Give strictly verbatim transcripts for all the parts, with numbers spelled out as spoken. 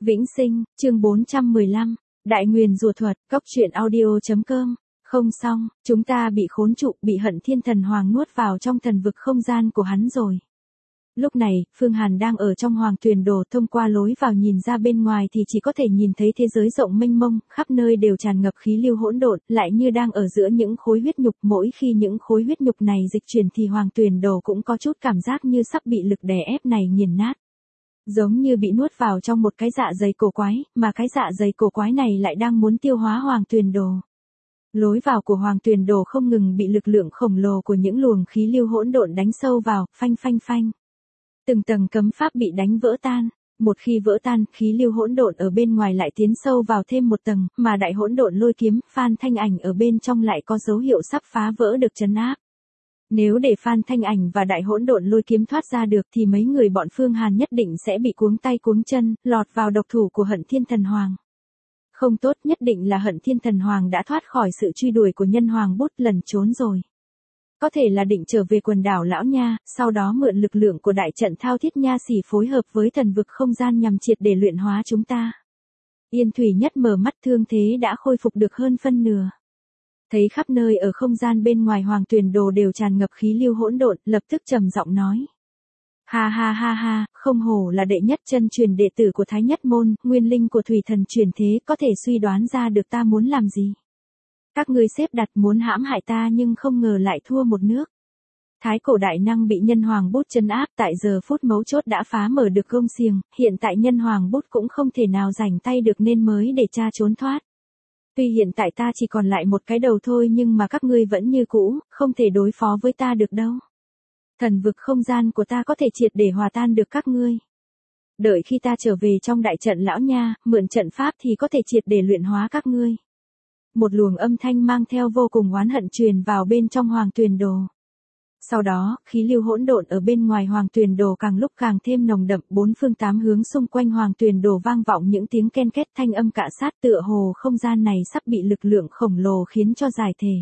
Vĩnh Sinh, chương bốn trăm mười lăm, Đại Nguyền Rùa Thuật, Cốc truyện audio chấm com. Không xong, chúng ta bị khốn trụ, bị Hận Thiên Thần Hoàng nuốt vào trong thần vực không gian của hắn rồi. Lúc này, Phương Hàn đang ở trong Hoàng Tuyền Đồ, thông qua lối vào nhìn ra bên ngoài thì chỉ có thể nhìn thấy thế giới rộng mênh mông, khắp nơi đều tràn ngập khí lưu hỗn độn, lại như đang ở giữa những khối huyết nhục, mỗi khi những khối huyết nhục này dịch chuyển thì Hoàng Tuyền Đồ cũng có chút cảm giác như sắp bị lực đè ép này nghiền nát. Giống như bị nuốt vào trong một cái dạ dày cổ quái, mà cái dạ dày cổ quái này lại đang muốn tiêu hóa Hoàng Tuyền Đồ. Lối vào của Hoàng Tuyền Đồ không ngừng bị lực lượng khổng lồ của những luồng khí lưu hỗn độn đánh sâu vào, phanh phanh phanh. Từng tầng cấm pháp bị đánh vỡ tan, một khi vỡ tan, khí lưu hỗn độn ở bên ngoài lại tiến sâu vào thêm một tầng, mà đại hỗn độn lôi kiếm, Phan Thanh Ảnh ở bên trong lại có dấu hiệu sắp phá vỡ được trấn áp. Nếu để Phan Thanh Ảnh và đại hỗn độn lôi kiếm thoát ra được thì mấy người bọn Phương Hàn nhất định sẽ bị cuống tay cuống chân, lọt vào độc thủ của Hận Thiên Thần Hoàng. Không tốt, nhất định là Hận Thiên Thần Hoàng đã thoát khỏi sự truy đuổi của Nhân Hoàng Bút, lẩn trốn rồi. Có thể là định trở về quần đảo Lão Nha, sau đó mượn lực lượng của đại trận Thao Thiết Nha Xỉ phối hợp với thần vực không gian nhằm triệt để luyện hóa chúng ta. Yên Thủy Nhất mở mắt, thương thế đã khôi phục được hơn phân nửa. Thấy khắp nơi ở không gian bên ngoài Hoàng Tuyền Đồ đều tràn ngập khí lưu hỗn độn, lập tức trầm giọng nói. Ha ha ha ha, không hổ là đệ nhất chân truyền đệ tử của Thái Nhất Môn, nguyên linh của Thủy Thần truyền thế, có thể suy đoán ra được ta muốn làm gì. Các ngươi xếp đặt muốn hãm hại ta nhưng không ngờ lại thua một nước. Thái cổ đại năng bị Nhân Hoàng Bút trấn áp, tại giờ phút mấu chốt đã phá mở được gông xiềng, hiện tại Nhân Hoàng Bút cũng không thể nào rảnh tay được nên mới để cha trốn thoát. Tuy hiện tại ta chỉ còn lại một cái đầu thôi nhưng mà các ngươi vẫn như cũ, không thể đối phó với ta được đâu. Thần vực không gian của ta có thể triệt để hòa tan được các ngươi. Đợi khi ta trở về trong đại trận Lão Nha, mượn trận pháp thì có thể triệt để luyện hóa các ngươi. Một luồng âm thanh mang theo vô cùng oán hận truyền vào bên trong Hoàng Tuyền Đồ. Sau đó, khí lưu hỗn độn ở bên ngoài Hoàng Tuyền Đồ càng lúc càng thêm nồng đậm, bốn phương tám hướng xung quanh Hoàng Tuyền Đồ vang vọng những tiếng ken két, thanh âm cạ sát, tựa hồ không gian này sắp bị lực lượng khổng lồ khiến cho giải thể.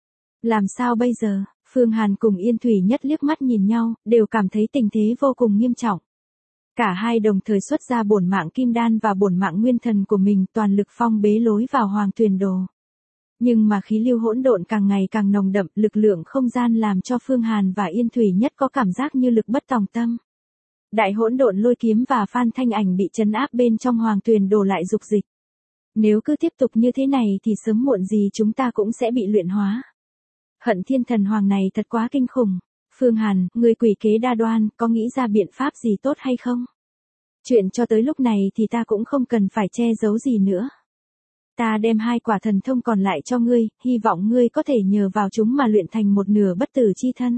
Làm sao bây giờ? Phương Hàn cùng Yên Thủy Nhất liếc mắt nhìn nhau, đều cảm thấy tình thế vô cùng nghiêm trọng. Cả hai đồng thời xuất ra bổn mạng kim đan và bổn mạng nguyên thần của mình, toàn lực phong bế lối vào Hoàng Tuyền Đồ. Nhưng mà khí lưu hỗn độn càng ngày càng nồng đậm, lực lượng không gian làm cho Phương Hàn và Yên Thủy Nhất có cảm giác như lực bất tòng tâm. Đại hỗn độn lôi kiếm và Phan Thanh Ảnh bị trấn áp bên trong Hoàng Tuyền Đồ lại dục dịch. Nếu cứ tiếp tục như thế này thì sớm muộn gì chúng ta cũng sẽ bị luyện hóa. Hận Thiên Thần Hoàng này thật quá kinh khủng. Phương Hàn, người quỷ kế đa đoan, có nghĩ ra biện pháp gì tốt hay không? Chuyện cho tới lúc này thì ta cũng không cần phải che giấu gì nữa. Ta đem hai quả thần thông còn lại cho ngươi, hy vọng ngươi có thể nhờ vào chúng mà luyện thành một nửa bất tử chi thân.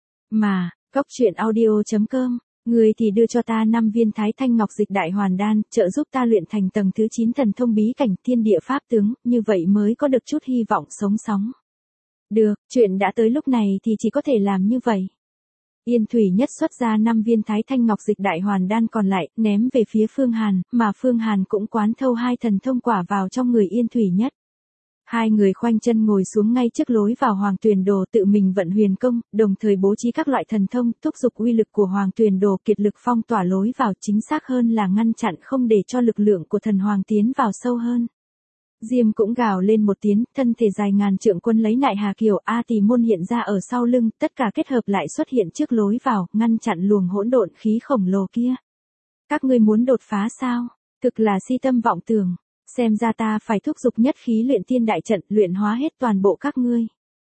Mà, Cốc truyện audio chấm com, ngươi thì đưa cho ta năm viên Thái Thanh Ngọc Dịch Đại Hoàn Đan, trợ giúp ta luyện thành tầng thứ chín thần thông bí cảnh Thiên Địa Pháp Tướng, như vậy mới có được chút hy vọng sống sóng. Được, chuyện đã tới lúc này thì chỉ có thể làm như vậy. Yên Thủy Nhất xuất ra năm viên Thái Thanh Ngọc Dịch Đại Hoàn Đan còn lại, ném về phía Phương Hàn, mà Phương Hàn cũng quán thâu hai thần thông quả vào trong người Yên Thủy Nhất. Hai người khoanh chân ngồi xuống ngay trước lối vào Hoàng Tuyền Đồ, tự mình vận huyền công, đồng thời bố trí các loại thần thông, thúc giục uy lực của Hoàng Tuyền Đồ kiệt lực phong tỏa lối vào, chính xác hơn là ngăn chặn không để cho lực lượng của thần hoàng tiến vào sâu hơn. Diêm cũng gào lên một tiếng, thân thể dài ngàn trượng quân lấy nại Hà Kiều A Tỳ Môn hiện ra ở sau lưng, tất cả kết hợp lại xuất hiện trước lối vào, ngăn chặn luồng hỗn độn khí khổng lồ kia. Các ngươi muốn đột phá sao? Thực là si tâm vọng tưởng, xem ra ta phải thúc giục nhất khí luyện thiên đại trận, luyện hóa hết toàn bộ các ngươi.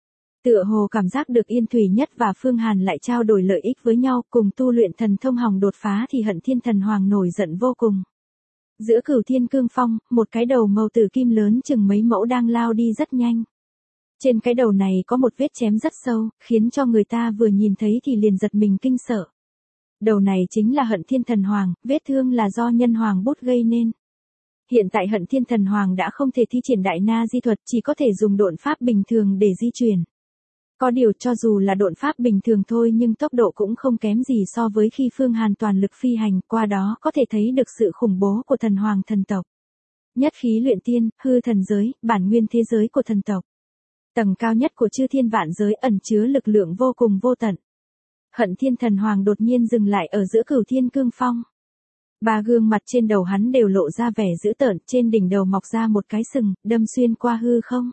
Tựa hồ cảm giác được Yên Thủy Nhất và Phương Hàn lại trao đổi lợi ích với nhau, cùng tu luyện thần thông hòng đột phá thì Hận Thiên Thần Hoàng nổi giận vô cùng. Giữa Cửu Thiên Cương Phong, một cái đầu màu tử kim lớn chừng mấy mẫu đang lao đi rất nhanh. Trên cái đầu này có một vết chém rất sâu, khiến cho người ta vừa nhìn thấy thì liền giật mình kinh sợ. Đầu này chính là Hận Thiên Thần Hoàng, vết thương là do Nhân Hoàng Bút gây nên. Hiện tại Hận Thiên Thần Hoàng đã không thể thi triển đại na di thuật, chỉ có thể dùng độn pháp bình thường để di chuyển. Có điều cho dù là độn pháp bình thường thôi nhưng tốc độ cũng không kém gì so với khi Phương Hàn toàn lực phi hành, qua đó có thể thấy được sự khủng bố của thần hoàng thần tộc. Nhất khí luyện tiên, hư thần giới, bản nguyên thế giới của thần tộc. Tầng cao nhất của chư thiên vạn giới ẩn chứa lực lượng vô cùng vô tận. Hận Thiên Thần Hoàng đột nhiên dừng lại ở giữa Cửu Thiên Cương Phong. Ba gương mặt trên đầu hắn đều lộ ra vẻ dữ tợn, trên đỉnh đầu mọc ra một cái sừng, đâm xuyên qua hư không.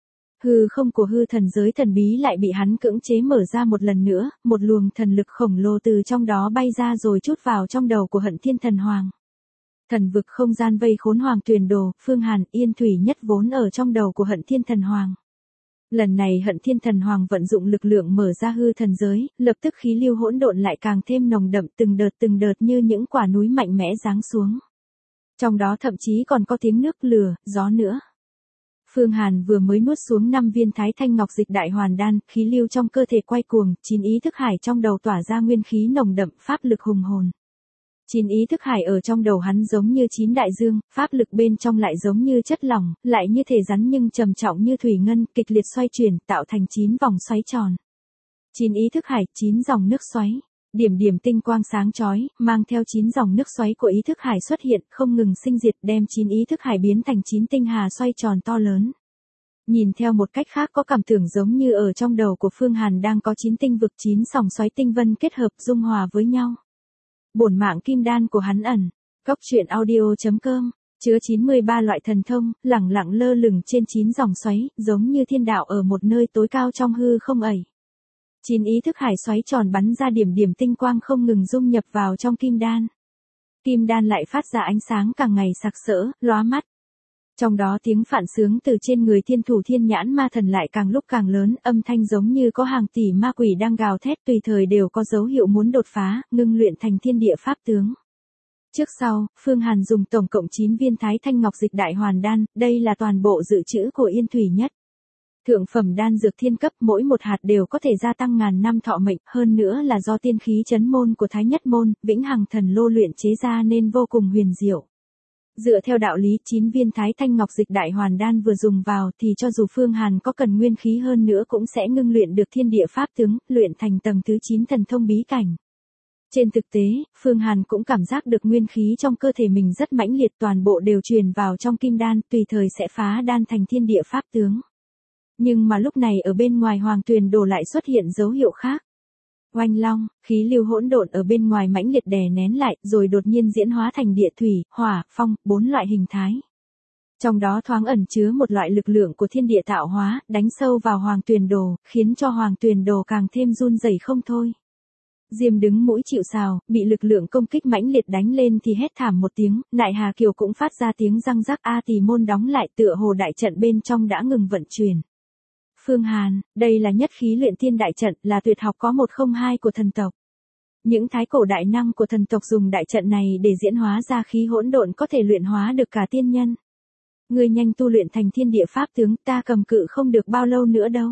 Hư không của hư thần giới thần bí lại bị hắn cưỡng chế mở ra một lần nữa, một luồng thần lực khổng lồ từ trong đó bay ra rồi trút vào trong đầu của Hận Thiên Thần Hoàng. Thần vực không gian vây khốn Hoàng Tuyền Đồ, Phương Hàn, Yên Thủy Nhất vốn ở trong đầu của Hận Thiên Thần Hoàng. Lần này Hận Thiên Thần Hoàng vận dụng lực lượng mở ra hư thần giới, lập tức khí lưu hỗn độn lại càng thêm nồng đậm, từng đợt từng đợt như những quả núi mạnh mẽ giáng xuống. Trong đó thậm chí còn có tiếng nước, lửa, gió nữa. Phương Hàn vừa mới nuốt xuống năm viên Thái Thanh Ngọc Dịch Đại Hoàn Đan, khí lưu trong cơ thể quay cuồng, chín ý thức hải trong đầu tỏa ra nguyên khí nồng đậm, pháp lực hùng hồn. Chín ý thức hải ở trong đầu hắn giống như chín đại dương, pháp lực bên trong lại giống như chất lỏng, lại như thể rắn nhưng trầm trọng như thủy ngân, kịch liệt xoay chuyển, tạo thành chín vòng xoáy tròn. Chín ý thức hải, chín dòng nước xoáy. Điểm điểm tinh quang sáng chói, mang theo chín dòng nước xoáy của ý thức hải xuất hiện, không ngừng sinh diệt, đem chín ý thức hải biến thành chín tinh hà xoay tròn to lớn. Nhìn theo một cách khác có cảm tưởng giống như ở trong đầu của Phương Hàn đang có chín tinh vực, chín sòng xoáy tinh vân kết hợp dung hòa với nhau. Bổn mạng kim đan của hắn ẩn. Cốc truyện audio chấm com, chứa chín mươi ba loại thần thông, lẳng lặng lơ lửng trên chín dòng xoáy, giống như thiên đạo ở một nơi tối cao trong hư không ẩy. Chín ý thức hải xoáy tròn bắn ra điểm điểm tinh quang không ngừng dung nhập vào trong kim đan. Kim đan lại phát ra ánh sáng càng ngày sặc sỡ, lóa mắt. Trong đó tiếng phản sướng từ trên người Thiên Thủ Thiên Nhãn Ma Thần lại càng lúc càng lớn, âm thanh giống như có hàng tỷ ma quỷ đang gào thét, tùy thời đều có dấu hiệu muốn đột phá, ngưng luyện thành thiên địa pháp tướng. Trước sau, Phương Hàn dùng tổng cộng chín viên Thái Thanh Ngọc Dịch Đại Hoàn Đan, đây là toàn bộ dự trữ của Yên Thủy Nhất. Thượng phẩm đan dược thiên cấp, mỗi một hạt đều có thể gia tăng ngàn năm thọ mệnh, hơn nữa là do tiên khí chấn môn của Thái Nhất môn, Vĩnh Hằng Thần Lô luyện chế ra nên vô cùng huyền diệu. Dựa theo đạo lý, chín viên Thái Thanh Ngọc Dịch Đại Hoàn Đan vừa dùng vào thì cho dù Phương Hàn có cần nguyên khí hơn nữa cũng sẽ ngưng luyện được thiên địa pháp tướng, luyện thành tầng thứ chín thần thông bí cảnh. Trên thực tế, Phương Hàn cũng cảm giác được nguyên khí trong cơ thể mình rất mãnh liệt, toàn bộ đều truyền vào trong kim đan, tùy thời sẽ phá đan thành thiên địa pháp tướng. Nhưng mà lúc này ở bên ngoài Hoàng Tuyền Đồ lại xuất hiện dấu hiệu khác. Oanh long, khí lưu hỗn độn ở bên ngoài mãnh liệt đè nén lại, rồi đột nhiên diễn hóa thành địa thủy, hỏa, phong, bốn loại hình thái. Trong đó thoáng ẩn chứa một loại lực lượng của thiên địa tạo hóa, đánh sâu vào Hoàng Tuyền Đồ, khiến cho Hoàng Tuyền Đồ càng thêm run rẩy không thôi. Diêm đứng mũi chịu sào, bị lực lượng công kích mãnh liệt đánh lên thì hét thảm một tiếng, Nại Hà Kiều cũng phát ra tiếng răng rắc, A Tỳ môn đóng lại, tựa hồ đại trận bên trong đã ngừng vận chuyển. Phương Hàn, đây là nhất khí luyện thiên đại trận, là tuyệt học có một không hai của thần tộc. Những thái cổ đại năng của thần tộc dùng đại trận này để diễn hóa ra khí hỗn độn có thể luyện hóa được cả tiên nhân. Ngươi nhanh tu luyện thành thiên địa pháp tướng, ta cầm cự không được bao lâu nữa đâu.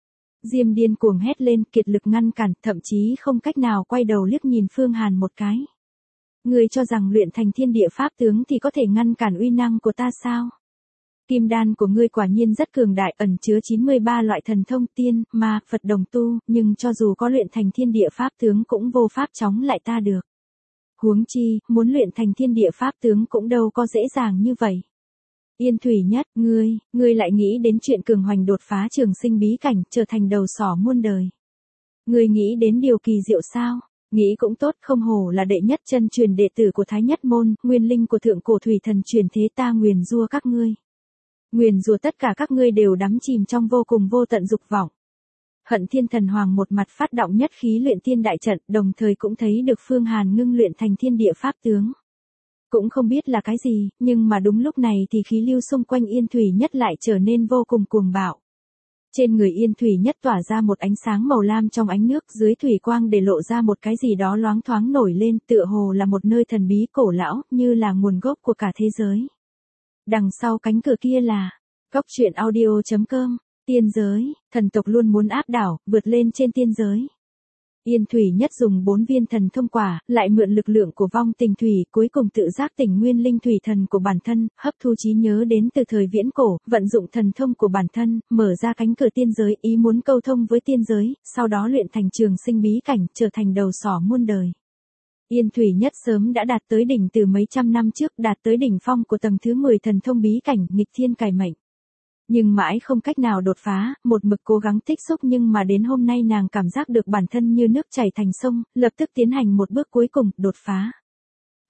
Diêm điên cuồng hét lên, kiệt lực ngăn cản, thậm chí không cách nào quay đầu liếc nhìn Phương Hàn một cái. Ngươi cho rằng luyện thành thiên địa pháp tướng thì có thể ngăn cản uy năng của ta sao? Kim đan của ngươi quả nhiên rất cường đại, ẩn chứa chín mươi ba loại thần thông tiên, ma, Phật đồng tu, nhưng cho dù có luyện thành thiên địa pháp tướng cũng vô pháp chống lại ta được. Huống chi, muốn luyện thành thiên địa pháp tướng cũng đâu có dễ dàng như vậy. Yên Thủy Nhất, ngươi, ngươi lại nghĩ đến chuyện cường hoành đột phá trường sinh bí cảnh, trở thành đầu sỏ muôn đời. Ngươi nghĩ đến điều kỳ diệu sao? Nghĩ cũng tốt, không hổ là đệ nhất chân truyền đệ tử của Thái Nhất môn, nguyên linh của thượng cổ thủy thần truyền thế, ta nguyền rủa các ngươi. Nguyền rủa tất cả các ngươi đều đắm chìm trong vô cùng vô tận dục vọng. Hận Thiên Thần Hoàng một mặt phát động nhất khí luyện thiên đại trận, đồng thời cũng thấy được Phương Hàn ngưng luyện thành thiên địa pháp tướng. Cũng không biết là cái gì, nhưng mà đúng lúc này thì khí lưu xung quanh Yên Thủy Nhất lại trở nên vô cùng cuồng bạo. Trên người Yên Thủy Nhất tỏa ra một ánh sáng màu lam trong ánh nước, dưới thủy quang để lộ ra một cái gì đó loáng thoáng nổi lên, tựa hồ là một nơi thần bí cổ lão, như là nguồn gốc của cả thế giới. Đằng sau cánh cửa kia là cốc truyện audio chấm com, tiên giới, thần tộc luôn muốn áp đảo, vượt lên trên tiên giới. Yên Thủy Nhất dùng bốn viên thần thông quả, lại mượn lực lượng của vong tình thủy, cuối cùng tự giác tỉnh nguyên linh thủy thần của bản thân, hấp thu trí nhớ đến từ thời viễn cổ, vận dụng thần thông của bản thân, mở ra cánh cửa tiên giới, ý muốn câu thông với tiên giới, sau đó luyện thành trường sinh bí cảnh, trở thành đầu sỏ muôn đời. Yên Thủy Nhất sớm đã đạt tới đỉnh từ mấy trăm năm trước, đạt tới đỉnh phong của tầng thứ mười thần thông bí cảnh, nghịch thiên cải mệnh. Nhưng mãi không cách nào đột phá, một mực cố gắng tích xúc, nhưng mà đến hôm nay nàng cảm giác được bản thân như nước chảy thành sông, lập tức tiến hành một bước cuối cùng, đột phá.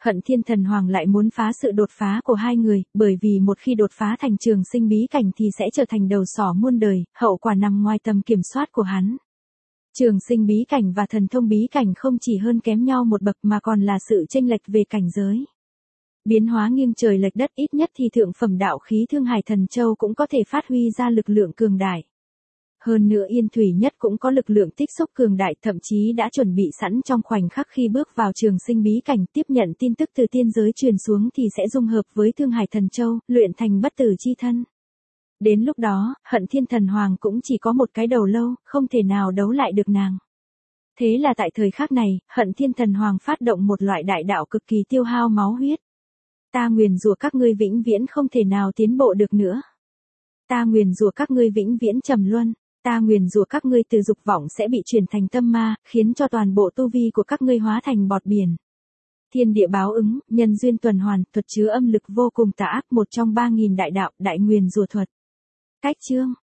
Hận Thiên Thần Hoàng lại muốn phá sự đột phá của hai người, bởi vì một khi đột phá thành trường sinh bí cảnh thì sẽ trở thành đầu sỏ muôn đời, hậu quả nằm ngoài tầm kiểm soát của hắn. Trường sinh bí cảnh và thần thông bí cảnh không chỉ hơn kém nhau một bậc mà còn là sự chênh lệch về cảnh giới. Biến hóa nghiêng trời lệch đất, ít nhất thì thượng phẩm đạo khí Thương Hải Thần Châu cũng có thể phát huy ra lực lượng cường đại. Hơn nữa Yên Thủy Nhất cũng có lực lượng tích xúc cường đại, thậm chí đã chuẩn bị sẵn trong khoảnh khắc khi bước vào trường sinh bí cảnh tiếp nhận tin tức từ tiên giới truyền xuống thì sẽ dung hợp với Thương Hải Thần Châu, luyện thành bất tử chi thân. Đến lúc đó, Hận Thiên Thần Hoàng cũng chỉ có một cái đầu lâu, không thể nào đấu lại được nàng. Thế là tại thời khắc này, Hận Thiên Thần Hoàng phát động một loại đại đạo cực kỳ tiêu hao máu huyết. Ta nguyền rủa các ngươi vĩnh viễn không thể nào tiến bộ được nữa. Ta nguyền rủa các ngươi vĩnh viễn trầm luân. Ta nguyền rủa các ngươi từ dục vọng sẽ bị chuyển thành tâm ma, khiến cho toàn bộ tu vi của các ngươi hóa thành bọt biển. Thiên địa báo ứng, nhân duyên tuần hoàn, thuật chứa âm lực vô cùng tà ác, một trong ba nghìn đại đạo, đại nguyền rủa thuật. Cách chương